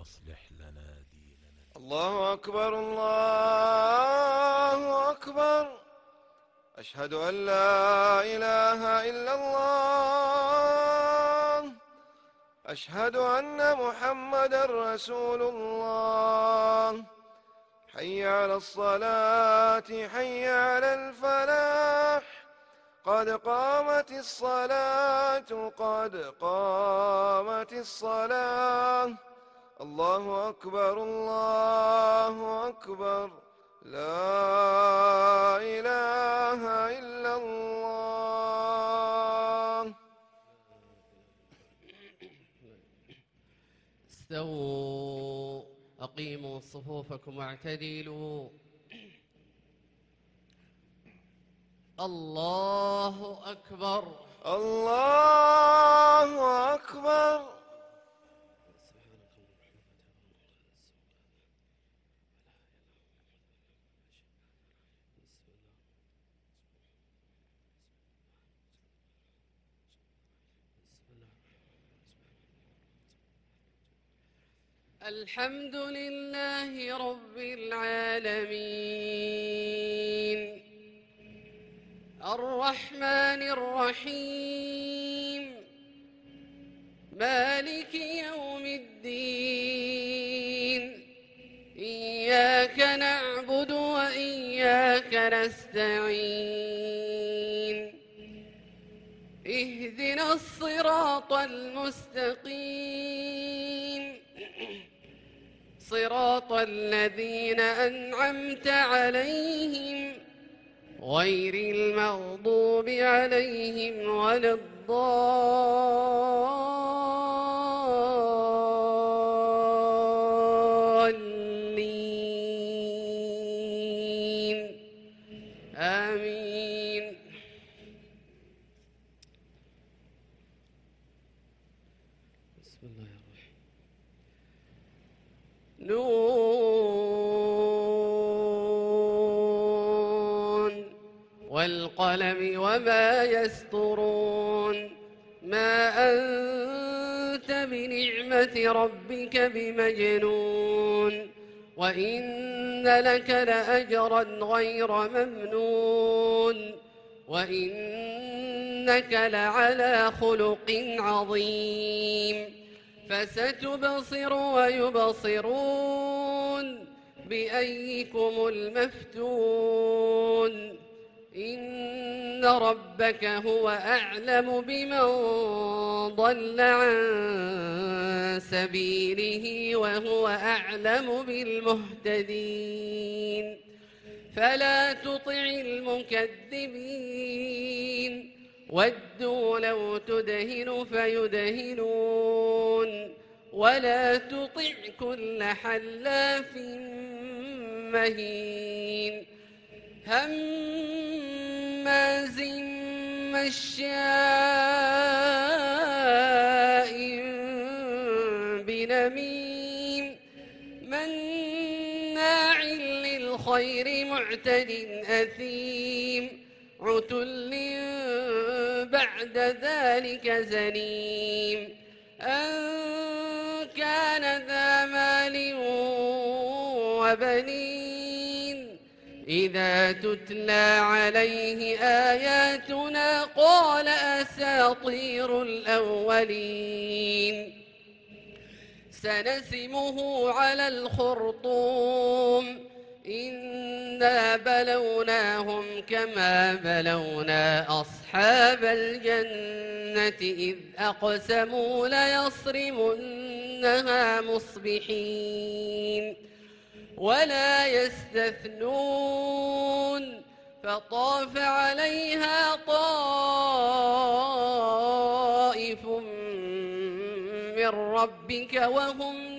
وأصلح لنا ديننا. الله أكبر الله أكبر. أشهد أن لا إله إلا الله. أشهد أن محمدا رسول الله. حي على الصلاة حي على الفلاح. قد قامت الصلاة قد قامت الصلاة. الله أكبر الله أكبر. لا إله إلا الله. استووا أقيموا صفوفكم واعتدلوا. الله أكبر الله أكبر. الحمد لله رب العالمين الرحمن الرحيم مالك يوم الدين. إياك نعبد وإياك نستعين. اهدنا الصراط المستقيم صراط الذين أنعمت عليهم غير المغضوب عليهم ولا الضالين. آمين. بسم الله الرحمن نون والقلم وما يسطرون. ما أنت بنعمة ربك بمجنون. وإن لك لأجرا غير ممنون. وإنك لعلى خلق عظيم. فستبصر ويبصرون بأيكم المفتون. إن ربك هو أعلم بمن ضل عن سبيله وهو أعلم بالمهتدين. فلا تطع المكذبين. ودوا لو تدهن فيدهنون. ولا تطع كل حلاف مهين هماز مشاء بنميم مناع للخير معتد أثيم عتل بعد ذلك زنيم. أن كان ذا مال وبنين إذا تتلى عليه آياتنا قال أساطير الأولين. سنسمه على الخرطوم. إنا بلوناهم كما بلونا أصحاب الجنة إذ أقسموا ليصرمنها مصبحين ولا يستثنون. فطاف عليها طائف من ربك وهم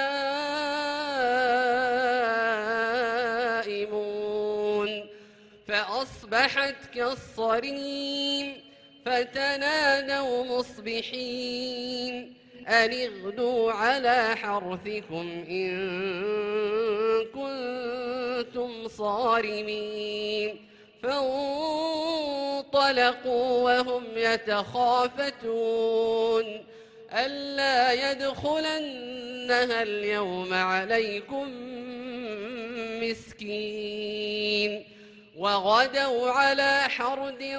نائمون فأصبحت كالصريم. فتنادوا مصبحين أن اغدوا على حرثكم إن كنتم صارمين. فانطلقوا وهم يتخافتون ألا يدخلنها اليوم عليكم مسكين وغدوا على حرد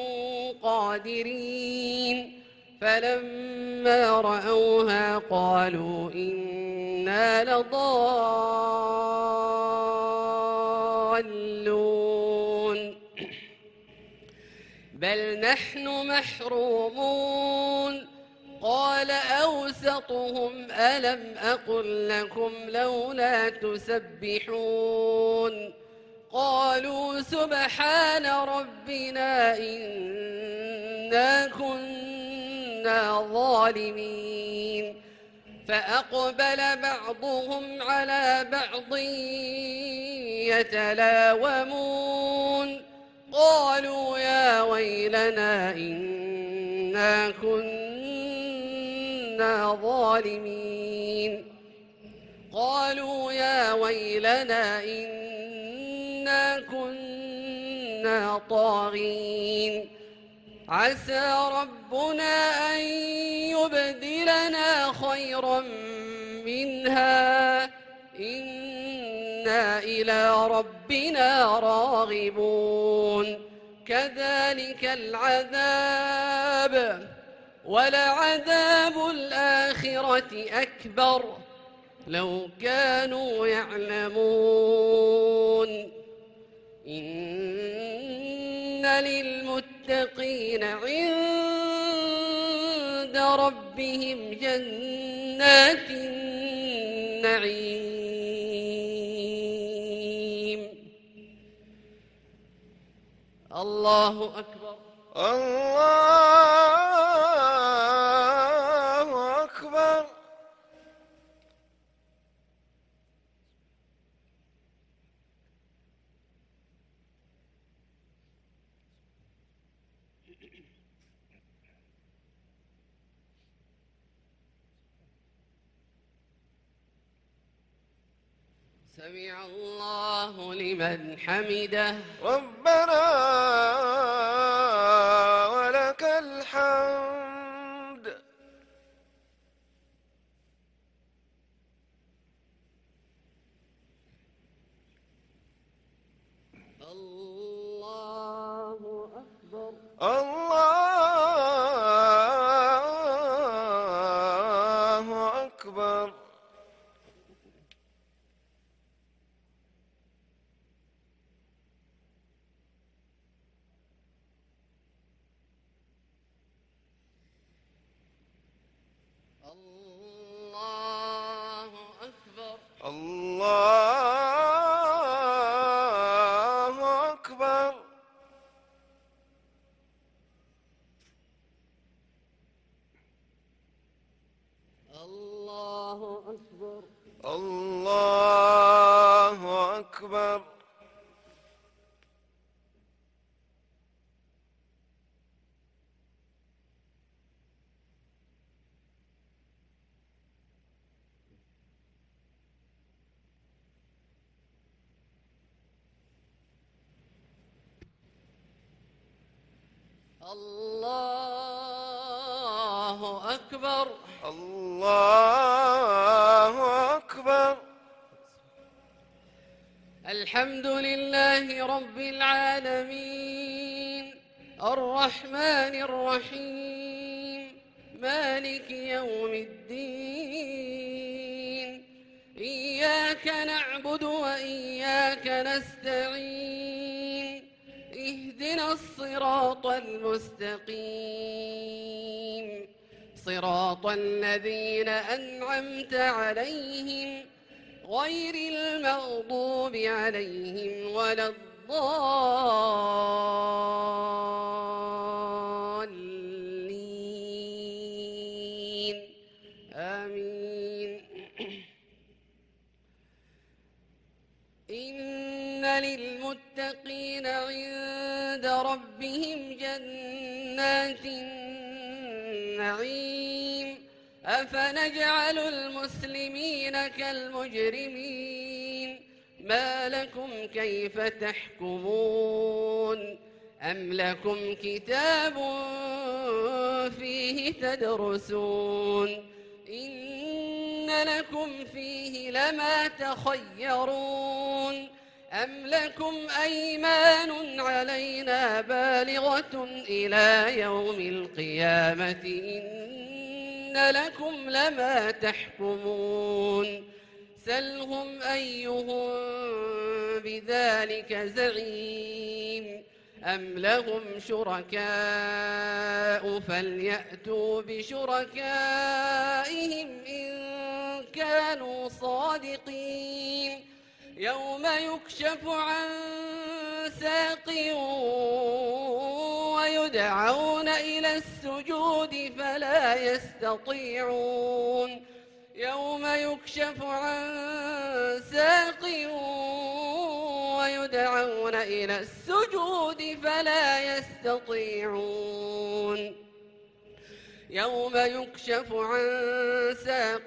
قادرين فلما رأوها قالوا إنا لضالون بل نحن محرومون قال أوسطهم ألم أقل لكم لولا تسبحون قالوا سبحان ربنا إنا كنا ظالمين فأقبل بعضهم على بعض يتلاومون قالوا يا ويلنا إنا كنا ظالمين قالوا يا ويلنا إنا كنا طاغين عسى ربنا أن يبدلنا خيرا منها إنا إلى ربنا راغبون كذلك العذاب ولعذاب الآخرة أكبر لو كانوا يعلمون إن للمتقين عند ربهم جنات النعيم الله أكبر الله أكبر سمع الله لمن حمده ربنا ولك الحمد الله أكبر الله أكبر الله أكبر الله أكبر الله أكبر الله أكبر الله أكبر الله أكبر الحمد لله رب العالمين الرحمن الرحيم مالك يوم الدين إياك نعبد وإياك نستعين اهدنا الصراط المستقيم صراط الذين أنعمت عليهم غير المغضوب عليهم ولا الضالين آمين إن للمتقين عند ربهم جنات النعيم أفنجعل المسلمين كالمجرمين ما لكم كيف تحكمون أم لكم كتاب فيه تدرسون إن لكم فيه لما تخيرون أم لكم أيمان علينا بالغة إلى يوم القيامة إن لكم لما تحكمون سلهم أيهم بذلك زعيم أم لهم شركاء فليأتوا بشركائهم إن كانوا صادقين يوم يكشف عن ساق ويدعون إلى السجود فلا يستطيعون يوم يكشف عن ساق ويدعون إلى السجود فلا يستطيعون يوم يكشف عن ساق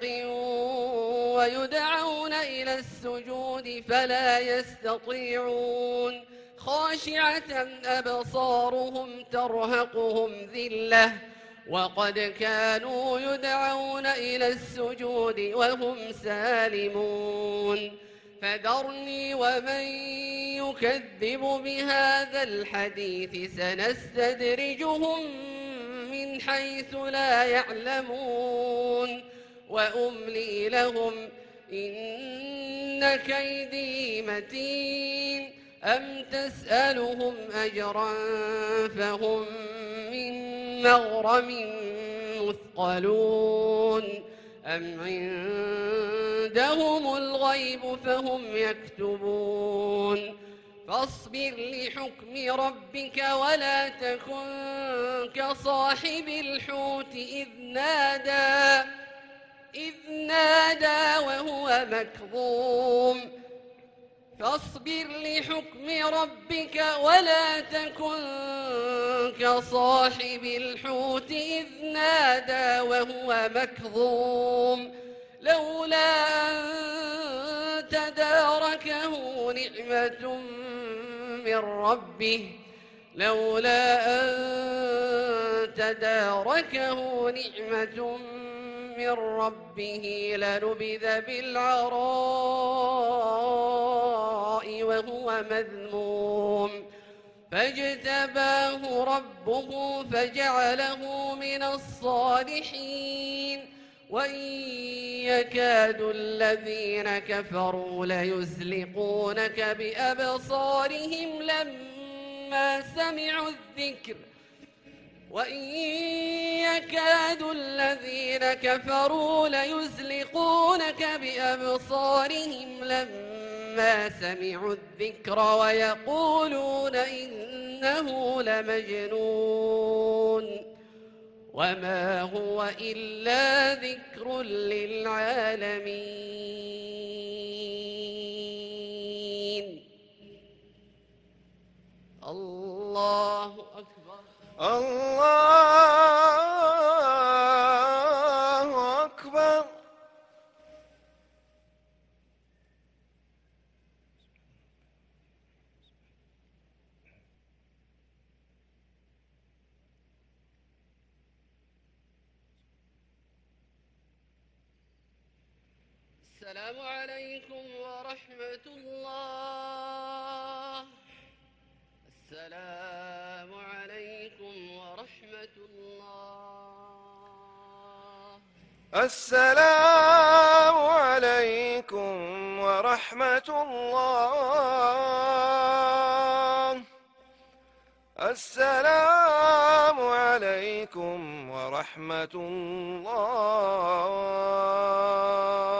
ويدعون إلى السجود فلا يستطيعون خاشعة أبصارهم ترهقهم ذلة وقد كانوا يدعون إلى السجود وهم سالمون فذرني ومن يكذب بهذا الحديث سنستدرجهم من حيث لا يعلمون وأملي لهم إن كيدي متين أم تسألهم أجرا فهم من مغرم مثقلون أم عندهم الغيب فهم يكتبون فاصبر لحكم ربك ولا تكن كصاحب الحوت إذ نادى وهو مكظوم فاصبر لحكم ربك ولا تكن كصاحب الحوت إذ نادى وهو مكظوم لولا أن تداركه نعمة من ربه لنبذ بالعراء وهو مذموم فاجتباه ربه فجعله من الصالحين وإن يكاد الذين كفروا ليزلقونك بأبصارهم لما سمعوا الذكر ويقولون إنه لمجنون وما هو إلا ذكر للعالمين الله أكبر الله أكبر السلام عليكم ورحمة الله السلام عليكم ورحمة الله السلام عليكم ورحمة الله السلام عليكم ورحمة الله